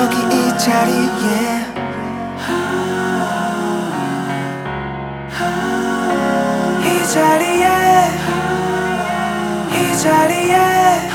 여기 이 자리에 이 자리에 이 자리에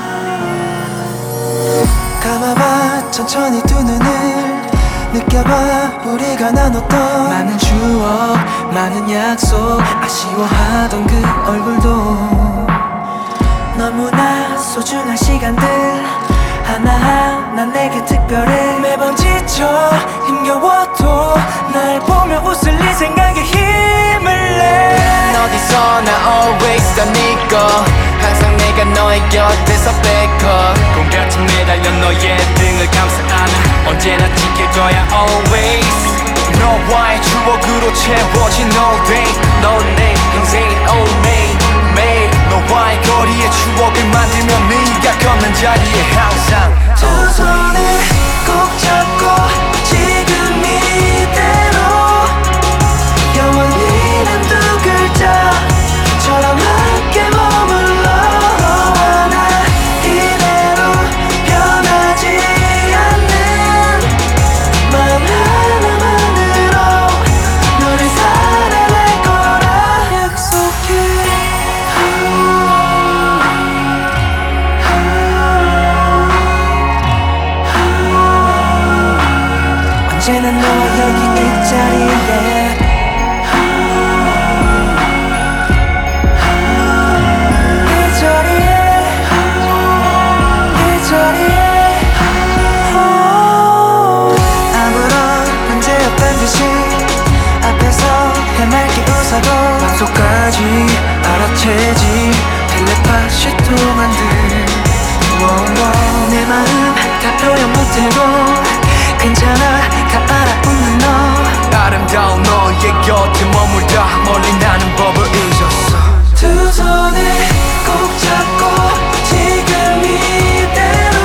감아봐 천천히 두 눈을 느껴봐 우리가 나눴던 많은 추억 많은 약속 아쉬워하던 그 얼굴도 너무나 소중한 시간들 하나하나 내게 특별해 매번 지쳐 힘겨워도 날 보며 웃을 네 생각에 힘을 내 어디서나 always 다 네 거 항상 내가 너의 곁에서 backup 공 같이 매달려 너의 등을 감싸 안아 언제나 지킬 거야 always 너와의 추억으로 채워진 all day 넌 내 인생인 all day 매일 너와의 거리에 추억을 만들며 네가 걷는 자리에 항상 두 손에 꼭 잡고 지금 이대로 영원히란 두 글자처럼 함께 머물러 너와 나 이대로 변하지 않는 마음 하나만으로 너를 사랑할 거라 약속해 언제나 너와 여기 이 자리에 이 자리에 이 자리에 아무런 문제 없단 듯이 앞에서 해맑게 웃어도 방송까지 알아채지 텔레파시 통한 듯 내 마음 다 표현 못해도 괜찮아 다 알아 웃는 너 아름다운 너의 곁에 머물다 멀리 나는 법을 잊었어 두 손에 꼭 잡고 지금 이대로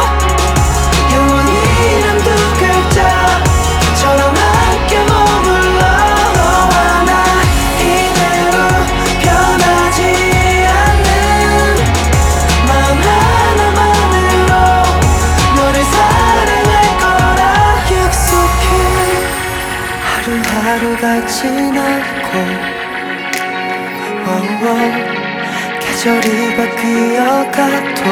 영원히란 두 글자처럼 함께 머물러 너와 나 이대로 변하지 않는 마음 하나만으로 너를 사랑할 거라 약속해 하루하루가 지나고 계절이 바뀌어가도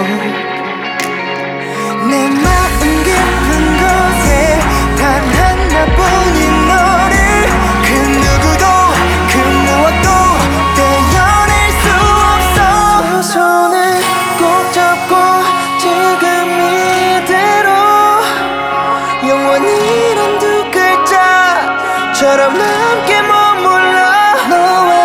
내 마음 깊은 곳에 단 하나뿐인 너를 그 누구도 그 무엇도 떼어낼 수 없어 두 손을 꼭 잡고 지금 이대로 영원히란 두 글자처럼 함께 머물러 너와